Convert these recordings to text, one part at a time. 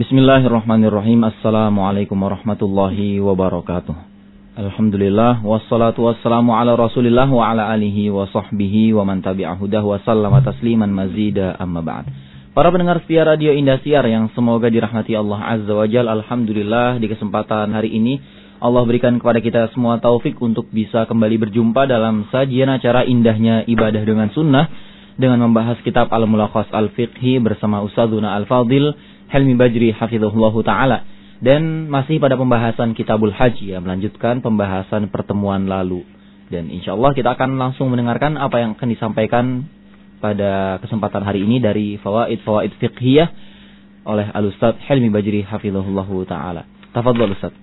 Bismillahirrahmanirrahim. Assalamualaikum warahmatullahi wabarakatuh. Alhamdulillah, wassalatu wassalamu ala rasulillah wa ala alihi wa sahbihi wa man tabi'ahudah wa sallama tasliman mazida amma ba'd. Para pendengar setia Radio Indosiar yang semoga dirahmati Allah Azza wa Jalla, alhamdulillah di kesempatan hari ini Allah berikan kepada kita semua taufik untuk bisa kembali berjumpa dalam sajian acara indahnya ibadah dengan sunnah dengan membahas kitab Al-Mulakhas Al-Fiqhi bersama Ustadzuna Al-Fadil Helmi Bajri hafizahullahu ta'ala. Dan masih pada pembahasan Kitabul Haji, melanjutkan pembahasan pertemuan lalu. Dan insyaallah kita akan langsung mendengarkan apa yang akan disampaikan pada kesempatan hari ini dari fawaid fiqhiyah oleh Al-Ustadz Helmi Bajri hafizahullahu ta'ala. Tafadhol Ustadz.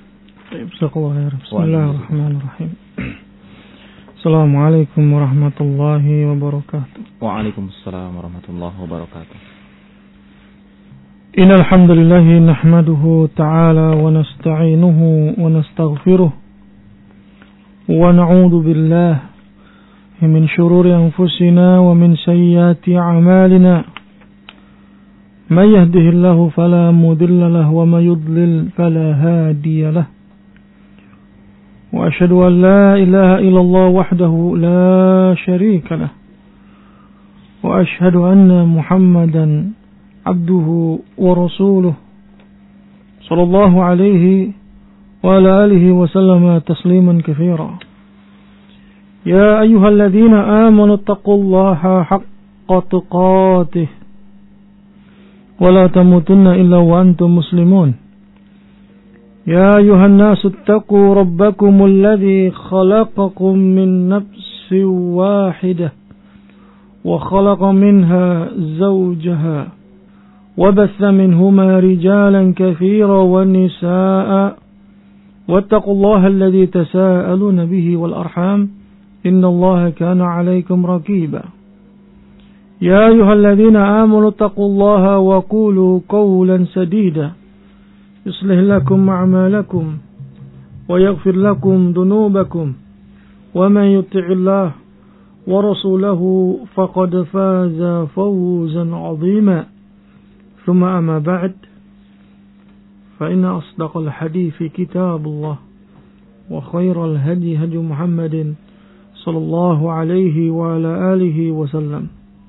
Bismillahirrahmanirrahim. Assalamualaikum warahmatullahi wabarakatuh. Waalaikumsalam warahmatullahi wabarakatuh. إن الحمد لله نحمده تعالى ونستعينه ونستغفره ونعوذ بالله من شرور أنفسنا ومن سيئات أعمالنا من يهده الله فلا مضل له ومن يضلل فلا هادي له وأشهد أن لا إله إلا الله وحده لا شريك له وأشهد أن محمدا عبده ورسوله صلى الله عليه وعلى آله وسلم تسليما كثيرا يا أيها الذين آمنوا اتقوا الله حق تقاته ولا تموتن إلا وأنتم مسلمون يا أيها الناس اتقوا ربكم الذي خلقكم من نفس واحدة وخلق منها زوجها وبث منهما رجالا كثيرا والنساء واتقوا الله الذي تساءلون به والأرحام إن الله كان عليكم رقيبا يا أيها الذين آمنوا اتقوا الله وقولوا قولا سديدا يصلح لكم أعمالكم ويغفر لكم ذنوبكم ومن يطع الله ورسوله فقد فاز فوزا عظيما ثم أما بعد فإن أصدق الحديث كتاب الله وخير الهدي هدي محمد صلى الله عليه وعلى آله وسلم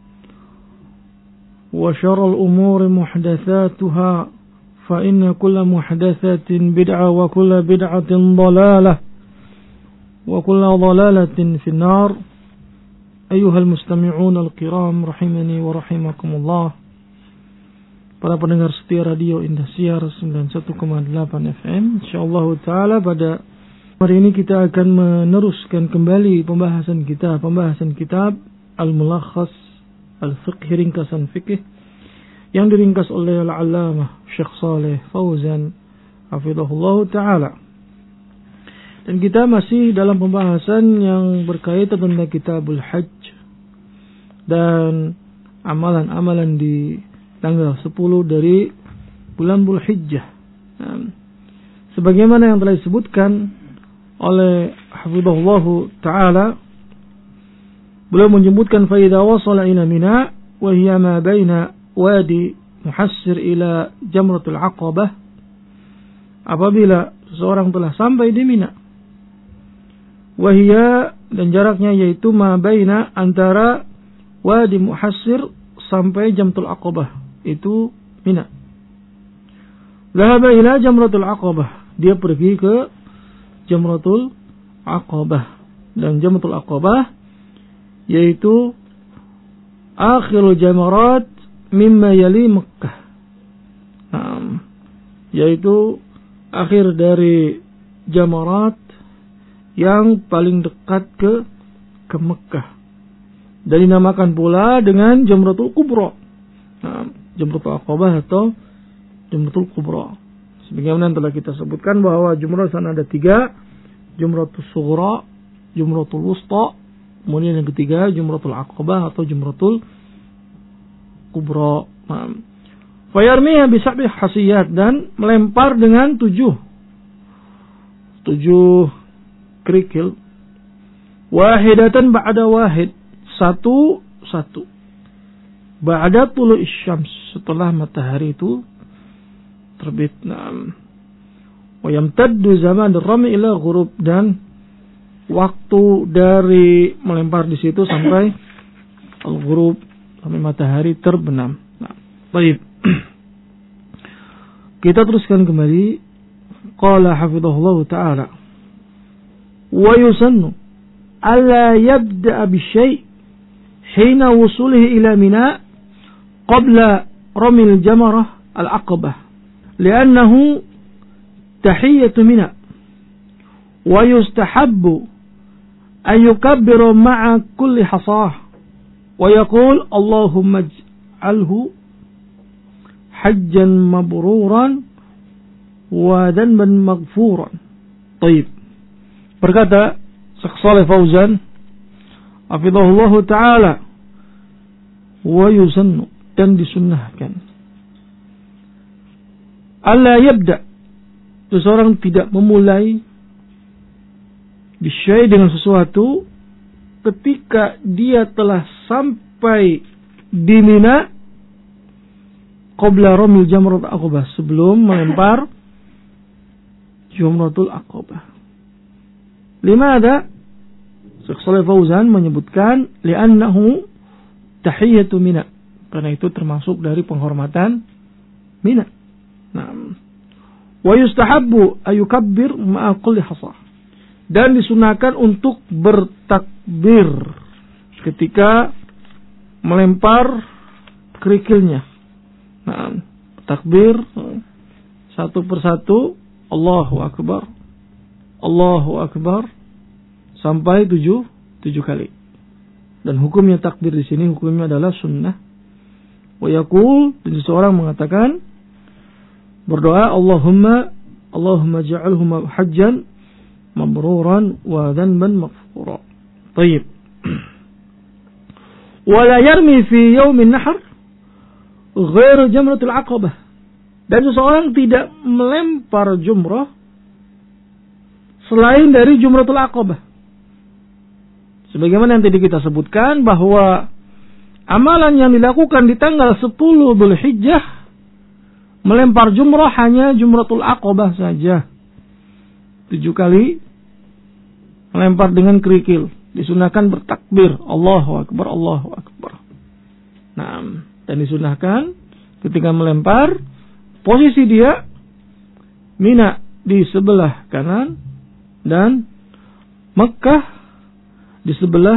وشر الأمور محدثاتها فإن كل محدثة بدعة وكل بدعة ضلالة وكل ضلالة في النار أيها المستمعون الكرام رحمني ورحمكم الله. Para pendengar setia Radio Indosiar 91,8 FM, insyaallah taala pada hari ini kita akan meneruskan kembali pembahasan kitab Al-Mulakhas Al-Fiqhi, ringkasan fikih yang diringkas oleh Al-Allamah Syekh Shalih Fauzan hafizahullah taala. Dan kita masih dalam pembahasan yang berkaitan tentang Kitabul Hajj dan amalan-amalan di tanggal 10 dari bulan Dzulhijjah. Sebagaimana yang telah disebutkan oleh hafizahullah taala, beliau menyebutkan fa idza wasala ila Mina wa hiya ma baina wadi Muhassir ila Jamratul Aqabah, apabila seseorang telah sampai di Mina, wa hiya, dan jaraknya yaitu ma baina, antara wadi Muhassir sampai Jamratul Aqabah, itu Mina. Dhahaba ila Jamratul Aqabah, dia pergi ke Jamratul Aqabah. Dan Jamratul Aqabah yaitu akhirul jamarat mimma yali Makkah, yaitu akhir dari jamarat yang paling dekat ke Makkah. Dan dinamakan pula dengan Jamratul Kubra, Jamratul Aqabah atau Jamratul Kubra. Sebagaimana yang telah kita sebutkan bahwa jumrah sana ada 3, Jamratul Sughra, Jamratul Wusta, kemudian yang ketiga Jamratul Aqabah atau Jamratul Kubra. Fayarmiha bisab'i hasiyat, dan melempar dengan 7 kerikil, wahidatan ba'da wahid, satu. Ba'da tulu'i syams, setelah matahari itu terbit. Naam. Wa yamtaddu zaman ar-ramy ila ghurub, dan waktu dari melempar di situ sampai al-ghurub, sampai matahari terbenam. Nah, baik. Kita teruskan kembali. Qala hafizahullah ta'ala. Wa yusannu alla yabda'a bisyai' hina wusulihi ila Mina qabla ramil jamarah al-aqabah, li'annahu tahiyyatu Mina, wa yustahabbu an yukabbiru ma'a kulli hasah wa yaqul Allahumma ij'alhu hajjan mabruran wa dhanban maghfuran. Baik. Berkata Syekh Shalih Fauzan hafizahullah ta'ala, wa yusannu, dan disunnahkan, alla yabda, seseorang tidak memulai bisyai, dengan sesuatu, ketika dia telah sampai di Mina qabla ramil jamratul aqabah, sebelum melempar jamratul aqabah. Limada? Syekh Shalih Fauzan menyebutkan li'annahu tahiyyatu Mina, karena itu termasuk dari penghormatan Mina. Nah, wa yustahabbu ayukabbir ma'a kulli hasah, dan disunahkan untuk bertakbir ketika melempar kerikilnya. Nah, takbir satu persatu, Allahu Akbar, Allahu Akbar, sampai tujuh kali. Dan hukumnya takbir di sini hukumnya adalah sunnah. Wa yaqul, dan seseorang mengatakan, berdoa, Allahumma ja'alhu hajjan mabruran wa dhanban maghfura. Baik. Wa la yarmi fi yaumin nahr ghairu jamratul aqabah, dan seseorang tidak melempar jumrah selain dari jumratul aqabah. Sebagaimana yang tadi kita sebutkan bahwa amalan yang dilakukan di tanggal 10 Dzulhijjah, melempar jumrah hanya jumratul aqabah saja. 7 kali melempar dengan kerikil. Disunahkan bertakbir, Allahu Akbar, Allahu Akbar. Nah, dan disunahkan ketika melempar, posisi dia Mina di sebelah kanan dan Mekah di sebelah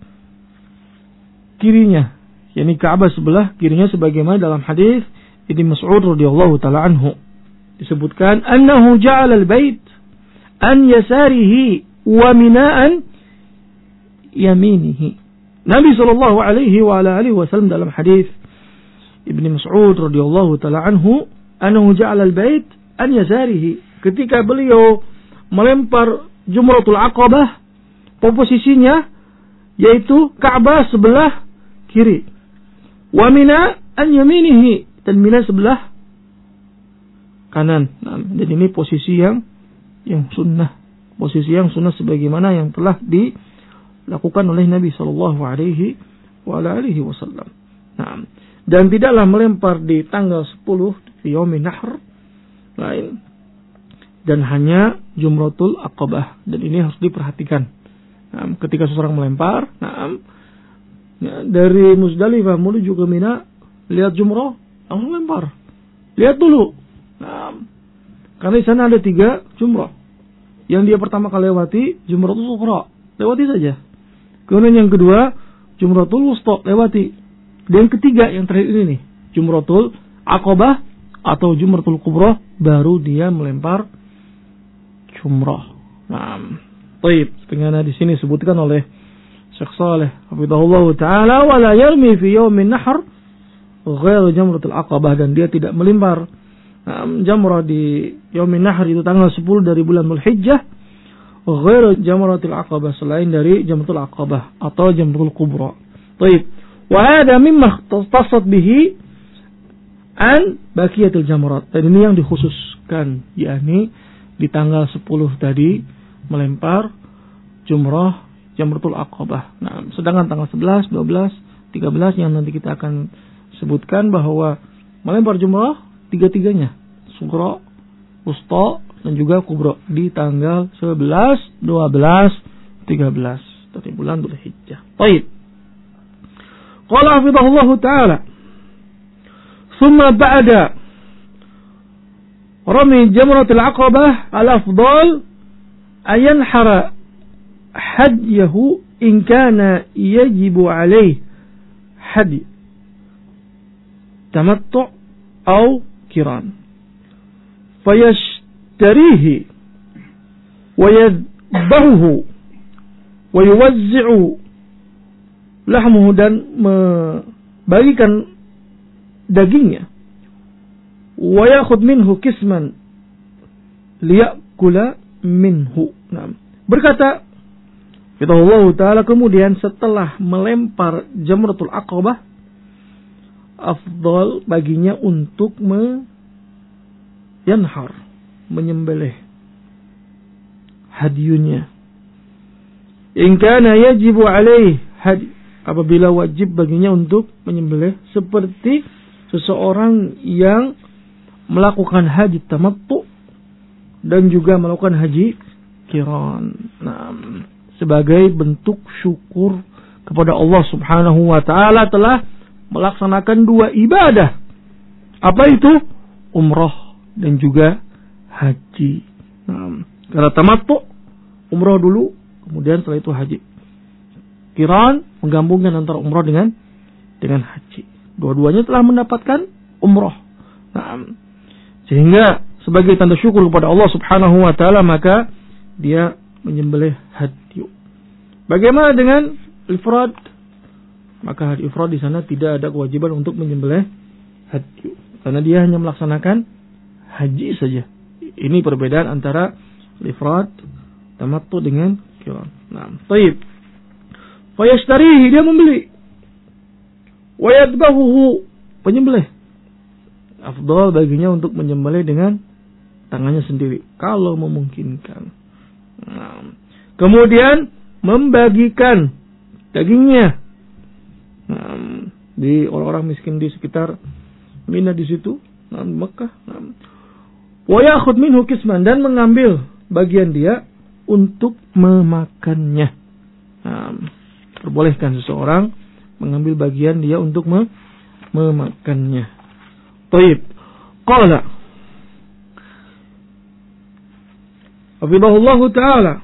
kirinya, yakni Ka'bah sebelah kirinya, sebagaimana dalam hadis Ibnu Mas'ud radhiyallahu taala anhu disebutkan annahu ja'ala al-bait an yasarihi wa mina'an yaminihi. Nabi sallallahu alaihi wa ala alihi wasallam dalam hadis Ibnu Mas'ud radhiyallahu taala anhu annahu ja'ala al-bait an yasarihi, ketika beliau melempar jumratul aqabah, posisinya yaitu Ka'bah sebelah kiri, wa Mina an yaminihi, dan Mina sebelah kanan. Nah, dan ini posisi yang sunnah, posisi yang sunnah sebagaimana yang telah dilakukan oleh Nabi sallallahu alaihi wasallam. Nah, dan tidaklah melempar di tanggal 10 di Yaumin Nahr lain, dan hanya Jumratul Aqabah, dan ini harus diperhatikan. Nah, ketika seseorang melempar, dari Muzdalifah menuju ke Mina, lihat jumrah, langsung lempar. Lihat dulu. Nah, karena di sana ada 3 jumrah. Yang dia pertama kali lewati, Jumratul Sughra, lewati saja. Kemudian yang kedua, Jumratul Wusta, lewati. Dan yang ketiga, yang terakhir ini nih, Jumratul Aqabah atau Jumratul Kubra, baru dia melempar jumrah. Nah, baik, sebagaimana di sini disebutkan oleh Syekh Shalih hafizahullah taala, wa la yarmi fi yaumin nahr ghairu jamratul aqabah, dan dia tidak melempar jamrah di yaumin nahr, itu tanggal 10 dari bulan Dzulhijjah, ghairu jamratul aqabah, selain dari jamratul aqabah atau jamratul kubra. Baik, wa hada mimma ikhtasat bihi an baqiyatul jamrat, dan ini yang dikhususkan, yakni di tanggal 10 tadi melempar jumrah jamratul aqabah. Nah, sedangkan tanggal 11, 12, 13 yang nanti kita akan sebutkan bahwa melempar jumrah tiga-tiganya sughra, wusta, dan juga kubra di tanggal 11, 12, 13 dari bulan Dzulhijjah. Baik. Qala hafizahullah ta'ala. Thumma ba'da rami jamratul aqabah al-afdal ayanhara hadyahu in kana yajibu alaih hadi tamattu' aw kiran fayashtarihi wa yadbahu wa yuwazzi'u lahmuhu, dan membagikan dagingnya, wa yakhud minhu kisman liyakula minhu. Nah, berkata Allah Ta'ala, kemudian setelah melempar jamratul aqabah, afdal baginya untuk yanhar, menyembelih hadyunya. In kana yajibu alaih hadi, apabila wajib baginya untuk menyembelih, seperti seseorang yang melakukan haji tamattu dan juga melakukan haji qiran. Nah, sebagai bentuk syukur kepada Allah Subhanahu wa ta'ala telah melaksanakan dua ibadah. Apa itu? Umrah dan juga haji. Nah, karena tamattu, umrah dulu, kemudian setelah itu haji. Qiran menggabungkan antara umrah dengan haji. Dua-duanya telah mendapatkan umrah. Nah, sehingga sebagai tanda syukur kepada Allah Subhanahu wa ta'ala, maka dia menyembelih hadyu. Bagaimana dengan ifrad? Maka hadyu ifrad di sana tidak ada kewajiban untuk menyembelih hadyu, karena dia hanya melaksanakan haji saja. Ini perbedaan antara ifrad, tamattu dengan qiran. Nah, baik. Fayashtarihi, dia membeli. Wa yadbahu, penyembelih. Afdal baginya untuk menyembelih dengan tangannya sendiri kalau memungkinkan. Nah, kemudian membagikan dagingnya di orang-orang miskin di sekitar Mina di situ, Mekah. Wa yakhud minhu kisman, dan mengambil bagian dia untuk memakannya. Perbolehkan seseorang mengambil bagian dia untuk memakannya. Taib. Qala hafizahullahu ta'ala,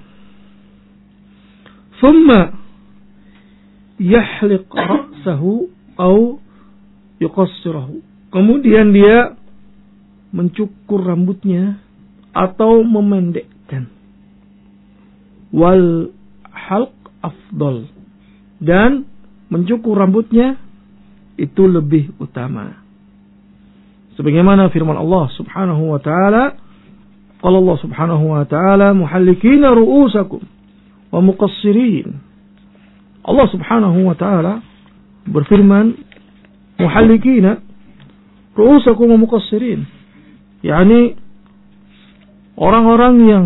thumma yahliq ra'sahu aw yuqassirahu. Kemudian dia mencukur rambutnya atau memendekkan. Wal halq afdal, dan mencukur rambutnya itu lebih utama. Sebagaimana firman Allah Subhanahu wa ta'ala, qala Allah Subhanahu wa ta'ala muhallikina ru'usakum wa muqassirin. Allah Subhanahu wa ta'ala berfirman muhallikina ru'usakum wa muqassirin, yakni orang-orang yang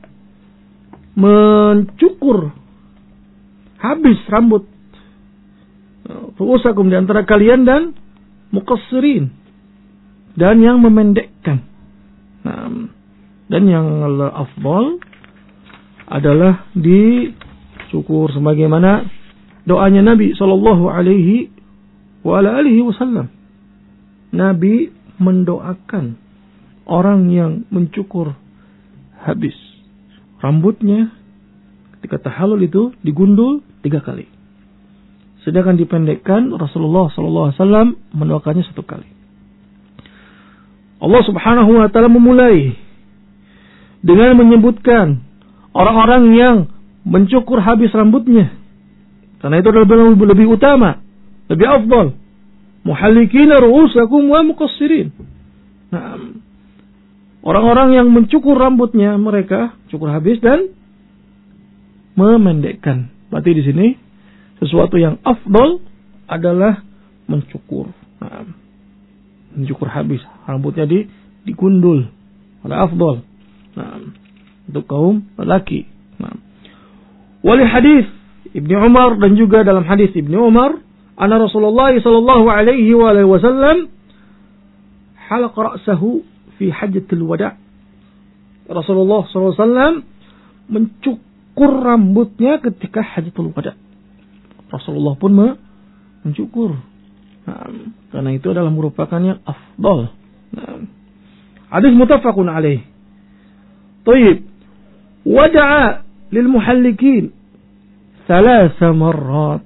mencukur habis rambut, ru'usakum di antara kalian, dan muqassirin, dan yang memendekkan. Dan yang afdal adalah dicukur sebagaimana doanya Nabi sallallahu alaihi wasallam. Nabi mendoakan orang yang mencukur habis rambutnya ketika tahallul itu digundul 3 kali. Sedangkan dipendekkan, Rasulullah sallallahu alaihi wasallam mendoakannya 1 kali. Allah Subhanahu wa ta'ala memulai dengan menyebutkan orang-orang yang mencukur habis rambutnya, karena itu adalah lebih utama, lebih afdal. Muhallikina ru'usakum wa muqassirin. Nah, orang-orang yang mencukur rambutnya, mereka cukur habis dan memendekkan. Berarti di sini sesuatu yang afdal adalah mencukur. Nah, mencukur habis rambutnya, digundul, adalah afdal. Nah, untuk kaum lelaki. Nah, wali hadis Ibnu Umar, dan juga dalam hadis Ibnu Umar, anna Rasulullah sallallahu alaihi wasallam halaq ra'sahu fi hajjatul wada'. Rasulullah SAW mencukur rambutnya ketika hajjatul wada'. Rasulullah pun mencukur. Karena itu adalah merupakan yang afdal. Hadis muttafaqun alaih. Tayyib. Wada'a lil muhallikin 3 marrat.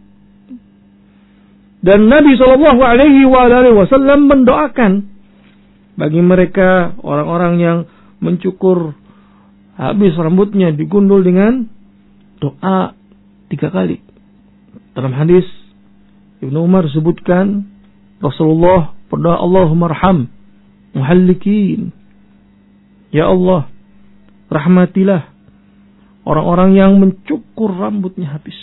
Dan Nabi SAW mendoakan bagi mereka orang-orang yang mencukur habis rambutnya digundul dengan doa 3 kali. Dalam hadis Ibnu Umar sebutkan Rasulullah berdoa, Allahumma arham muhallikin. Ya Allah, rahmatilah orang-orang yang mencukur rambutnya habis.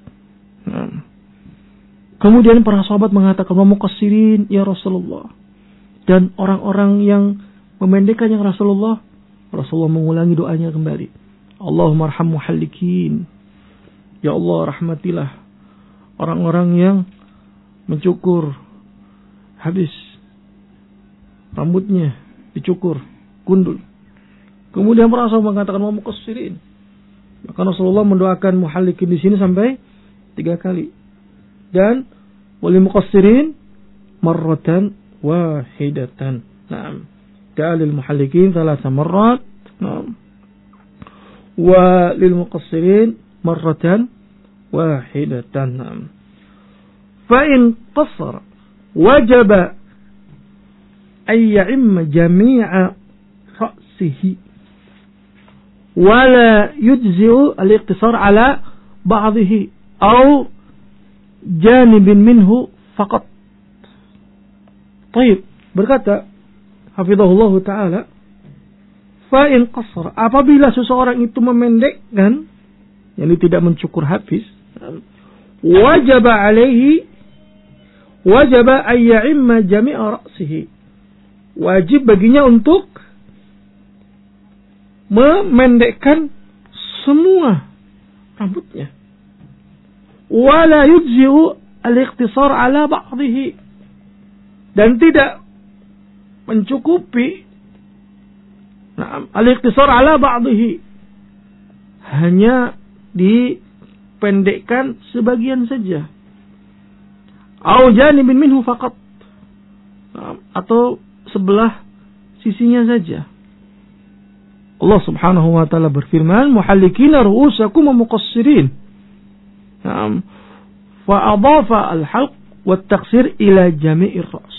Kemudian para sahabat mengatakan, wa muqassirin ya Rasulullah. Dan orang-orang yang memendekkan yang Rasulullah mengulangi doanya kembali. Allahumma arham muhallikin. Ya Allah, rahmatilah orang-orang yang mencukur habis rambutnya, dicukur, gundul. Kemudian para sahabat mengatakan, wa muqassirin. Maka Rasulullah mendoakan muhallikin di sini sampai 3 kali. Dan wal muqassirin marratan wahidatan. Naam. Dalil muhallikin 3 marrat. Naam. Wa lil muqassirin marratan wahidatan. Naam. Fa in qassara wajaba ay ya'imma jami'a ra'sihi wa la yujzi'u al-iqtisar ala ba'dihi aw janibin minhu faqat. Baik, berkata hafizahullah taala, fa in qassara, apabila seseorang itu memendekkan, yakni tidak mencukur habis, wajaba ay ya'imma jami'a ra'sihi, wajib baginya untuk memendekkan semua rambutnya. Wala yujzi'u al-iqtisar ala ba'dihi, dan tidak mencukupi al-iqtisar ala ba'dihi, hanya dipendekkan sebagian saja. Au janibin minhu faqat, atau sebelah sisinya saja. Allah Subhanahu wa taala berfirman, muhallikina ru'usakum wa muqassirin. Fa'adhafa al-halq wa at-taqsir ila jami'ir ra's.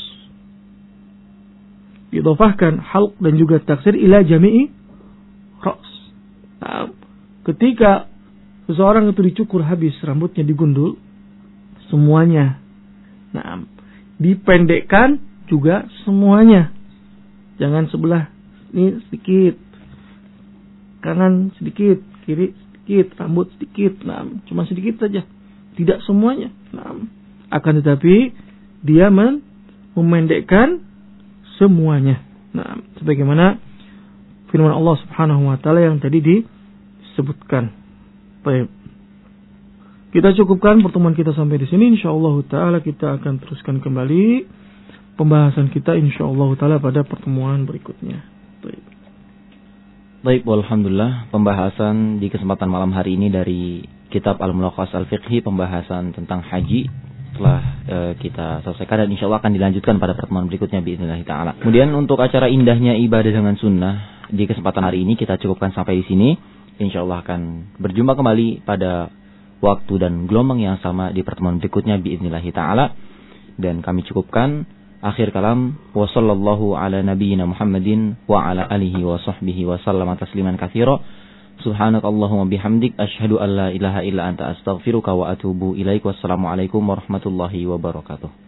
Idhafahkan halq dan juga taksir ila jami'i ra's. Ketika seseorang itu dicukur habis, rambutnya digundul semuanya. Dipendekkan juga semuanya. Jangan sebelah ini sedikit, kanan sedikit, kiri sedikit, rambut sedikit, cuma sedikit saja, tidak semuanya. Akan tetapi dia memendekkan semuanya. Sebagaimana firman Allah Subhanahu wa taala yang tadi disebutkan. Baik. Kita cukupkan pertemuan kita sampai di sini. Insyaallah taala kita akan teruskan kembali pembahasan kita insyaallah taala pada pertemuan berikutnya. Baik, alhamdulillah, pembahasan di kesempatan malam hari ini dari kitab Al-Mulakhas Al-Fiqhi, pembahasan tentang haji telah kita selesaikan dan insyaallah akan dilanjutkan pada pertemuan berikutnya biidznillah taala. Kemudian untuk acara indahnya ibadah dengan sunnah di kesempatan hari ini kita cukupkan sampai di sini. Insyaallah akan berjumpa kembali pada waktu dan gelombang yang sama di pertemuan berikutnya biidznillah taala. Dan kami cukupkan akhir kalam, wa sallallahu ala nabiyyina Muhammadin wa ala alihi wa sahbihi wa sallama tasliman katsira. Subhanakallahumma bihamdik asyhadu an la ilaha illa anta astaghfiruka wa atubu ilaik. Wassalamu alaikum warahmatullahi wabarakatuh.